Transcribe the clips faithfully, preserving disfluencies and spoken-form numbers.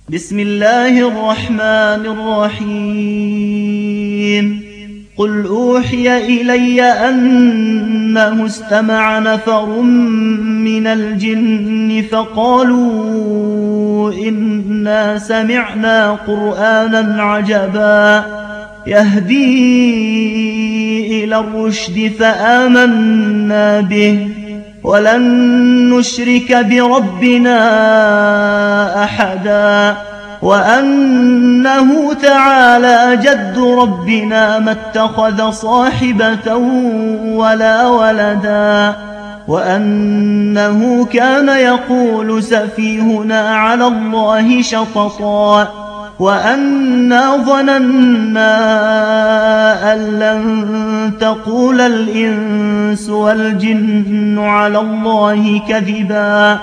بسم الله الرحمن الرحيم قل أوحي إلي أنه استمع نفر من الجن فقالوا إنا سمعنا قرآنا عجبا يهدي إلى الرشد فآمنا به ولن نشرك بربنا أحدا وأنه تعالى جد ربنا ما اتخذ صاحبة ولا ولدا وأنه كان يقول سفيهنا على الله شططا وأنا ظننا أن لن تقول الإنس والجن على الله كذبا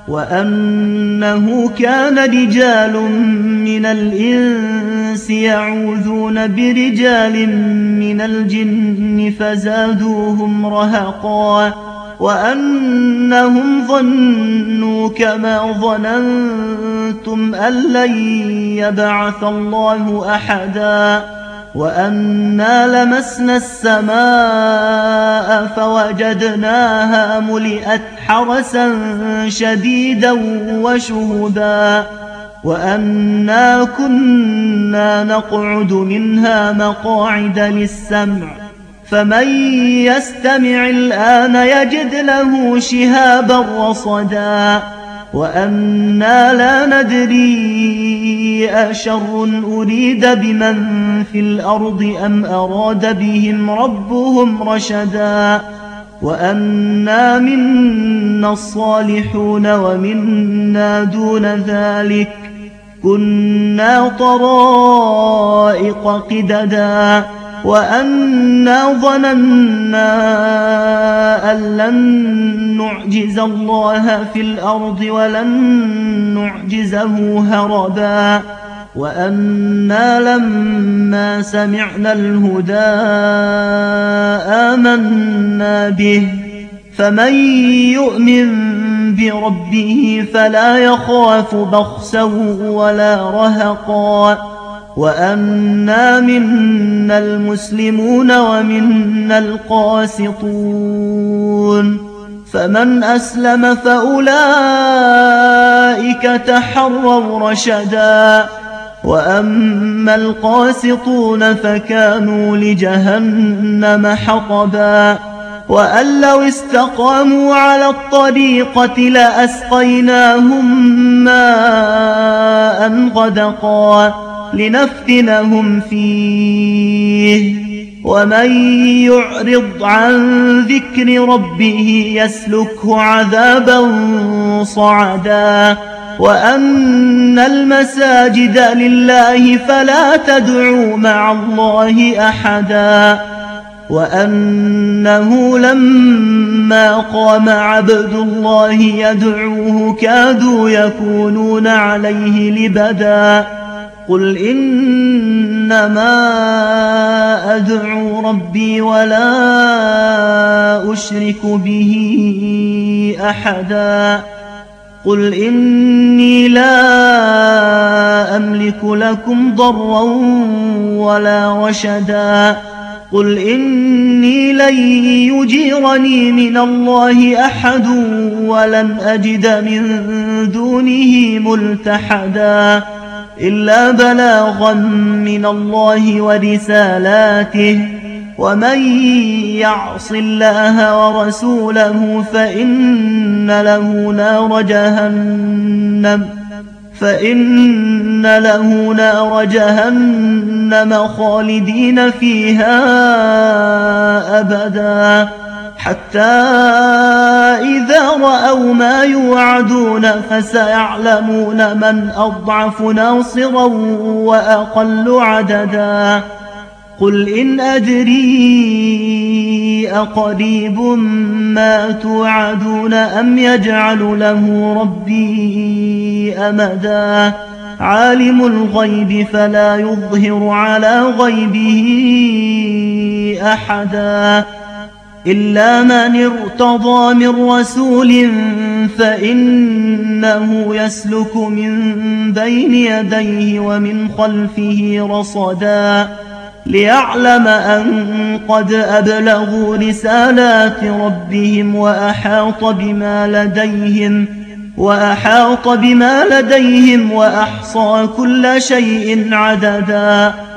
وأنه كان رجال من الإنس يعوذون برجال من الجن فزادوهم رهقا وأنهم ظنوا كما ظننتم أن لن يبعث الله أحدا وأنا لمسنا السماء فوجدناها ملئت حرسا شديدا وشهبا وأنا كنا نقعد منها مقاعد للسمع فمن يستمع الآن يجد له شهابا رصدا وأنا لا ندري أشر أريد بمن في الأرض أم أراد بهم ربهم رشدا وأنا منا الصالحون ومنا دون ذلك كنا طرائق قددا وأنا ظننا أن لن نعجز الله في الأرض ولن نعجزه هربا وأنا لما سمعنا الهدى آمنا به فمن يؤمن بربه فلا يخاف بخسا ولا رهقا وأنا منا المسلمون ومنا القاسطون فمن أسلم فأولئك تحروا رشدا وأما القاسطون فكانوا لجهنم حطبا وأن لو استقاموا على الطريقة لأسقيناهم ماء غدقا لنفتنهم فيه ومن يعرض عن ذكر ربه يسلكه عذابا صعدا وأن المساجد لله فلا تدعوا مع الله أحدا وأنه لما قام عبد الله يدعوه كادوا يكونون عليه لبدا قل إنما أدعو ربي ولا أشرك به أحدا قل إني لا أملك لكم ضرا ولا رشدا قل إني لن يجيرني من الله أحد ولن أجد من دونه ملتحدا إلا بلاغا من الله ورسالاته ومن يعص الله ورسوله فإن له نار جهنم فإن له نار جهنم خالدين فيها أبدا حتى إذا رأوا ما يوعدون فسيعلمون من أضعف ناصرا وأقل عددا قل إن أدري أقريب ما توعدون أم يجعل له ربي أمدا عالم الغيب فلا يظهر على غيبه أحدا إلا من ارتضى من رسول فإنه يسلك من بين يديه ومن خلفه رصدا ليعلم أن قد أبلغوا رسالات ربهم وأحاط بما لديهم وأحاط بما لديهم وأحصى كل شيء عددا.